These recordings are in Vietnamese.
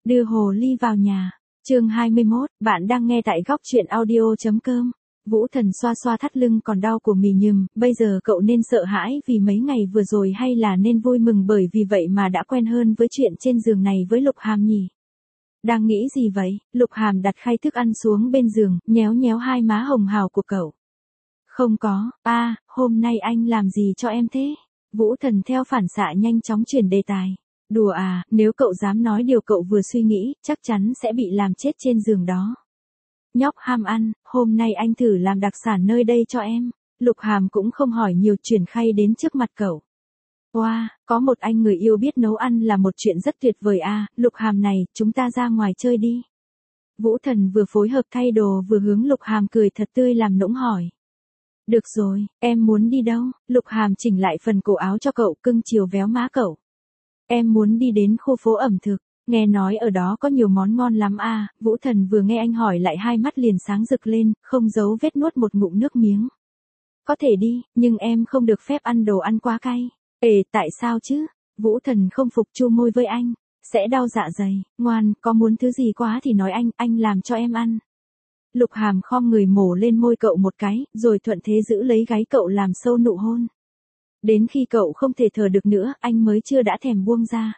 Đưa hồ ly vào nhà. Chương 21, bạn đang nghe tại góc truyện audio.com. Vũ Thần xoa xoa thắt lưng còn đau của mì nhùm, bây giờ cậu nên sợ hãi vì mấy ngày vừa rồi hay là nên vui mừng bởi vì vậy mà đã quen hơn với chuyện trên giường này với Lục Hàm nhỉ? Đang nghĩ gì vậy? Lục Hàm đặt khay thức ăn xuống bên giường, nhéo nhéo hai má hồng hào của cậu. Không có, hôm nay anh làm gì cho em thế? Vũ Thần theo phản xạ nhanh chóng chuyển đề tài. Đùa à, nếu cậu dám nói điều cậu vừa suy nghĩ, chắc chắn sẽ bị làm chết trên giường đó. Nhóc ham ăn, hôm nay anh thử làm đặc sản nơi đây cho em. Lục Hàm cũng không hỏi nhiều, chuyển khay đến trước mặt cậu. Wow, có một anh người yêu biết nấu ăn là một chuyện rất tuyệt vời à, Lục Hàm này, chúng ta ra ngoài chơi đi. Vũ Thần vừa phối hợp thay đồ vừa hướng Lục Hàm cười thật tươi làm nũng hỏi. Được rồi, em muốn đi đâu? Lục Hàm chỉnh lại phần cổ áo cho cậu, cưng chiều véo má cậu. Em muốn đi đến khu phố ẩm thực, nghe nói ở đó có nhiều món ngon lắm à, Vũ Thần vừa nghe anh hỏi lại hai mắt liền sáng rực lên, không giấu vết nuốt một ngụm nước miếng. Có thể đi, nhưng em không được phép ăn đồ ăn quá cay. Tại sao chứ? Vũ Thần không phục chu môi với anh, sẽ đau dạ dày, ngoan, có muốn thứ gì quá thì nói anh làm cho em ăn. Lục Hàm khom người mổ lên môi cậu một cái, rồi thuận thế giữ lấy gáy cậu làm sâu nụ hôn. Đến khi cậu không thể thở được nữa, anh mới chưa đã thèm buông ra.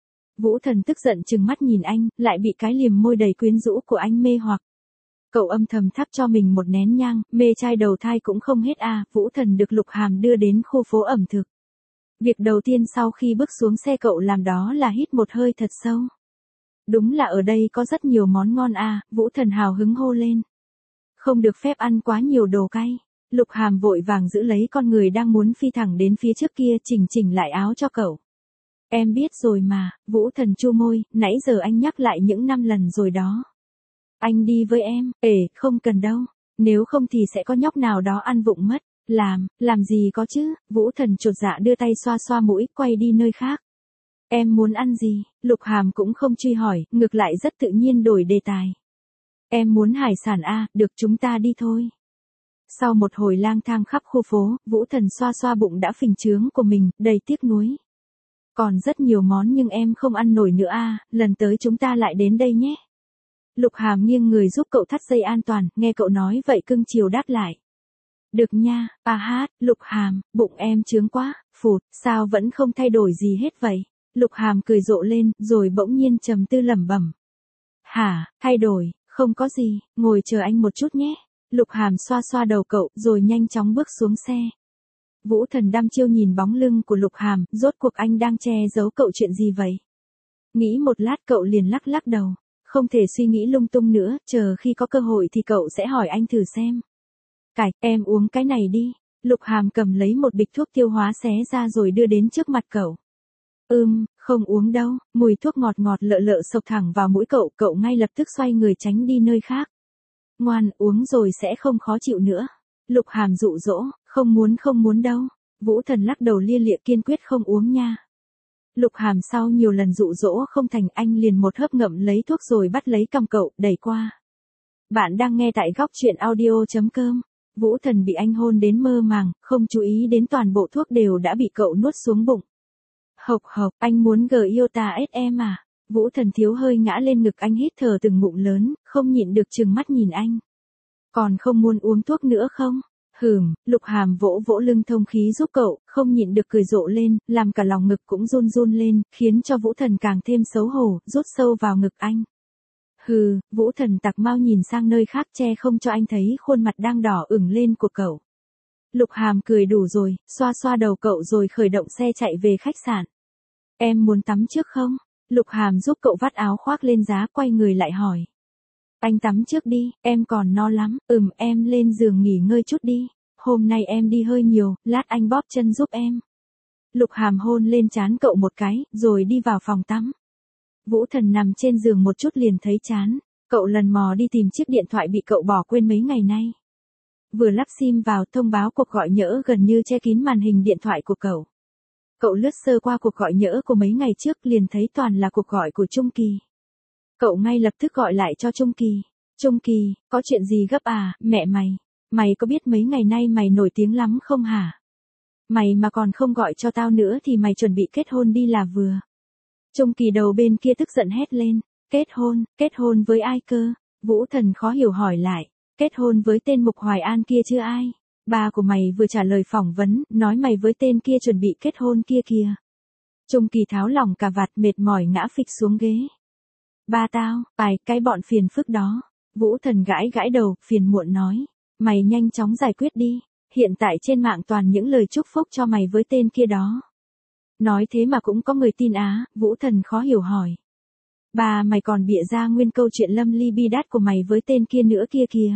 Vũ Thần tức giận trừng mắt nhìn anh, lại bị cái liềm môi đầy quyến rũ của anh mê hoặc. Cậu âm thầm thắp cho mình một nén nhang, mê trai đầu thai cũng không hết à, Vũ Thần được Lục Hàm đưa đến khu phố ẩm thực. Việc đầu tiên sau khi bước xuống xe cậu làm đó là hít một hơi thật sâu. Đúng là ở đây có rất nhiều món ngon à, Vũ Thần hào hứng hô lên. Không được phép ăn quá nhiều đồ cay. Lục Hàm vội vàng giữ lấy con người đang muốn phi thẳng đến phía trước kia, chỉnh lại áo cho cậu. Em biết rồi mà, Vũ Thần chu môi, nãy giờ anh nhắc lại những 5 lần rồi đó. Anh đi với em, không cần đâu, nếu không thì sẽ có nhóc nào đó ăn vụng mất. Làm gì có chứ, Vũ Thần chột dạ đưa tay xoa xoa mũi, quay đi nơi khác. Em muốn ăn gì? Lục Hàm cũng không truy hỏi, ngược lại rất tự nhiên đổi đề tài. Em muốn hải sản à, được chúng ta đi thôi. Sau một hồi lang thang khắp khu phố, Vũ Thần xoa xoa bụng đã phình trướng của mình, đầy tiếc nuối. Còn rất nhiều món nhưng em không ăn nổi nữa à, lần tới chúng ta lại đến đây nhé. Lục Hàm nghiêng người giúp cậu thắt dây an toàn, nghe cậu nói vậy cưng chiều đáp lại. Được nha, Lục Hàm, bụng em trướng quá, phụt, sao vẫn không thay đổi gì hết vậy? Lục Hàm cười rộ lên, rồi bỗng nhiên trầm tư lẩm bẩm. Hả, thay đổi, không có gì, ngồi chờ anh một chút nhé. Lục Hàm xoa xoa đầu cậu, rồi nhanh chóng bước xuống xe. Vũ Thần đăm chiêu nhìn bóng lưng của Lục Hàm, rốt cuộc anh đang che giấu cậu chuyện gì vậy? Nghĩ một lát cậu liền lắc đầu. Không thể suy nghĩ lung tung nữa, chờ khi có cơ hội thì cậu sẽ hỏi anh thử xem. Em uống cái này đi. Lục Hàm cầm lấy một bịch thuốc tiêu hóa xé ra rồi đưa đến trước mặt cậu. Không uống đâu, mùi thuốc ngọt lợ lợ xộc thẳng vào mũi cậu ngay lập tức xoay người tránh đi nơi khác. Ngoan, uống rồi sẽ không khó chịu nữa. Lục Hàm dụ dỗ, không muốn đâu. Vũ Thần lắc đầu lia lịa kiên quyết không uống nha. Lục Hàm sau nhiều lần dụ dỗ không thành, anh liền một hớp ngậm lấy thuốc rồi bắt lấy cằm cậu, đẩy qua. Bạn đang nghe tại góc truyện audio.com. Vũ Thần bị anh hôn đến mơ màng, không chú ý đến toàn bộ thuốc đều đã bị cậu nuốt xuống bụng. Hộc, anh muốn GIOTA-SM à? Vũ Thần thiếu hơi ngã lên ngực anh, hít thở từng ngụm lớn, không nhịn được trừng mắt nhìn anh. Còn không muốn uống thuốc nữa không? Lục Hàm vỗ lưng thông khí giúp cậu, không nhịn được cười rộ lên, làm cả lòng ngực cũng run lên, khiến cho Vũ Thần càng thêm xấu hổ, rút sâu vào ngực anh. Vũ Thần tặc mau nhìn sang nơi khác che không cho anh thấy khuôn mặt đang đỏ ửng lên của cậu. Lục Hàm cười đủ rồi, xoa xoa đầu cậu rồi khởi động xe chạy về khách sạn. Em muốn tắm trước không? Lục Hàm giúp cậu vắt áo khoác lên giá, quay người lại hỏi. Anh tắm trước đi, em còn no lắm. Em lên giường nghỉ ngơi chút đi. Hôm nay em đi hơi nhiều, lát anh bóp chân giúp em. Lục Hàm hôn lên trán cậu một cái, rồi đi vào phòng tắm. Vũ Thần nằm trên giường một chút liền thấy chán. Cậu lần mò đi tìm chiếc điện thoại bị cậu bỏ quên mấy ngày nay. Vừa lắp sim vào, thông báo cuộc gọi nhỡ gần như che kín màn hình điện thoại của cậu. Cậu lướt sơ qua cuộc gọi nhỡ của mấy ngày trước liền thấy toàn là cuộc gọi của Trung Kỳ. Cậu ngay lập tức gọi lại cho Trung Kỳ. Trung Kỳ, có chuyện gì gấp à, mẹ mày có biết mấy ngày nay mày nổi tiếng lắm không hả? Mày mà còn không gọi cho tao nữa thì mày chuẩn bị kết hôn đi là vừa. Trung Kỳ đầu bên kia tức giận hét lên. Kết hôn với ai cơ? Vũ Thần khó hiểu hỏi lại. Kết hôn với tên Mục Hoài An kia chứ ai? Ba của mày vừa trả lời phỏng vấn, nói mày với tên kia chuẩn bị kết hôn kia kìa. Trung Kỳ tháo lỏng cà vạt mệt mỏi ngã phịch xuống ghế. Ba tao, cái bọn phiền phức đó. Vũ Thần gãi gãi đầu, phiền muộn nói. Mày nhanh chóng giải quyết đi. Hiện tại trên mạng toàn những lời chúc phúc cho mày với tên kia đó. Nói thế mà cũng có người tin á, Vũ Thần khó hiểu hỏi. Ba mày còn bịa ra nguyên câu chuyện lâm ly bi đát của mày với tên kia nữa kia kìa.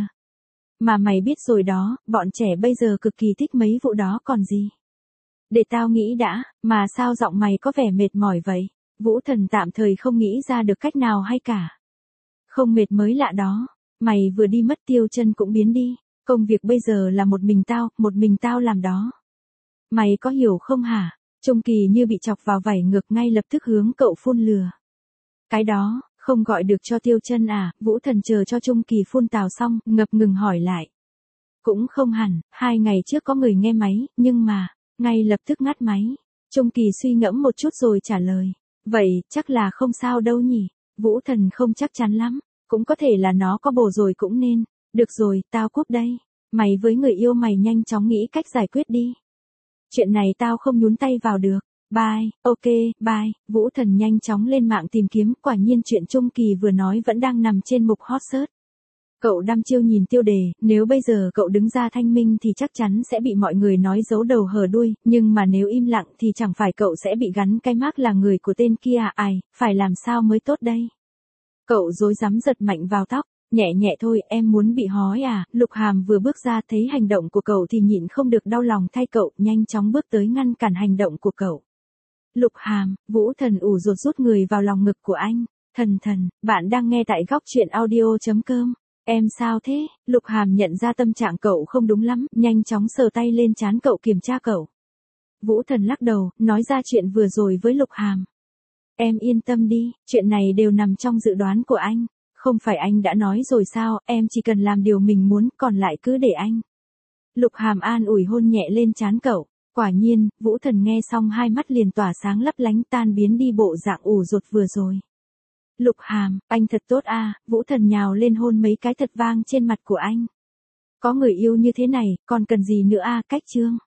Mà mày biết rồi đó, bọn trẻ bây giờ cực kỳ thích mấy vụ đó còn gì. Để tao nghĩ đã, mà sao giọng mày có vẻ mệt mỏi vậy? Vũ Thần tạm thời không nghĩ ra được cách nào hay cả. Không mệt mới lạ đó, mày vừa đi mất Tiêu Chân cũng biến đi, công việc bây giờ là một mình tao làm đó. Mày có hiểu không hả? Trung Kỳ như bị chọc vào vảy ngược ngay lập tức hướng cậu phun lừa. Cái đó, không gọi được cho Tiêu Chân à? Vũ Thần chờ cho Trung Kỳ phun tào xong, ngập ngừng hỏi lại. Cũng không hẳn, 2 ngày trước có người nghe máy, nhưng mà, ngay lập tức ngắt máy. Trung Kỳ suy ngẫm một chút rồi trả lời. Vậy, chắc là không sao đâu nhỉ? Vũ Thần không chắc chắn lắm. Cũng có thể là nó có bồ rồi cũng nên. Được rồi, tao cúp đây. Mày với người yêu mày nhanh chóng nghĩ cách giải quyết đi. Chuyện này tao không nhúng tay vào được. Bye, ok, bye. Vũ Thần nhanh chóng lên mạng tìm kiếm, quả nhiên chuyện Trung Kỳ vừa nói vẫn đang nằm trên mục hot search. Cậu đăm chiêu nhìn tiêu đề, nếu bây giờ cậu đứng ra thanh minh thì chắc chắn sẽ bị mọi người nói giấu đầu hở đuôi, nhưng mà nếu im lặng thì chẳng phải cậu sẽ bị gắn cái mác là người của tên kia à? Ai, phải làm sao mới tốt đây? Cậu rối rắm giật mạnh vào tóc, nhẹ nhẹ thôi, em muốn bị hói à? Lục Hàm vừa bước ra thấy hành động của cậu thì nhịn không được đau lòng thay cậu, nhanh chóng bước tới ngăn cản hành động của cậu. Lục Hàm, Vũ Thần ủ rột rút người vào lòng ngực của anh. Thần, bạn đang nghe tại góc truyện audio.com. Em sao thế? Lục Hàm nhận ra tâm trạng cậu không đúng lắm, nhanh chóng sờ tay lên trán cậu kiểm tra cậu. Vũ Thần lắc đầu, nói ra chuyện vừa rồi với Lục Hàm. Em yên tâm đi, chuyện này đều nằm trong dự đoán của anh. Không phải anh đã nói rồi sao, em chỉ cần làm điều mình muốn, còn lại cứ để anh. Lục Hàm an ủi hôn nhẹ lên trán cậu. Quả nhiên, Vũ Thần nghe xong hai mắt liền tỏa sáng lấp lánh tan biến đi bộ dạng ủ rột vừa rồi. Lục Hàm, anh thật tốt à? Vũ Thần nhào lên hôn mấy cái thật vang trên mặt của anh. Có người yêu như thế này, còn cần gì nữa à? Cách chương.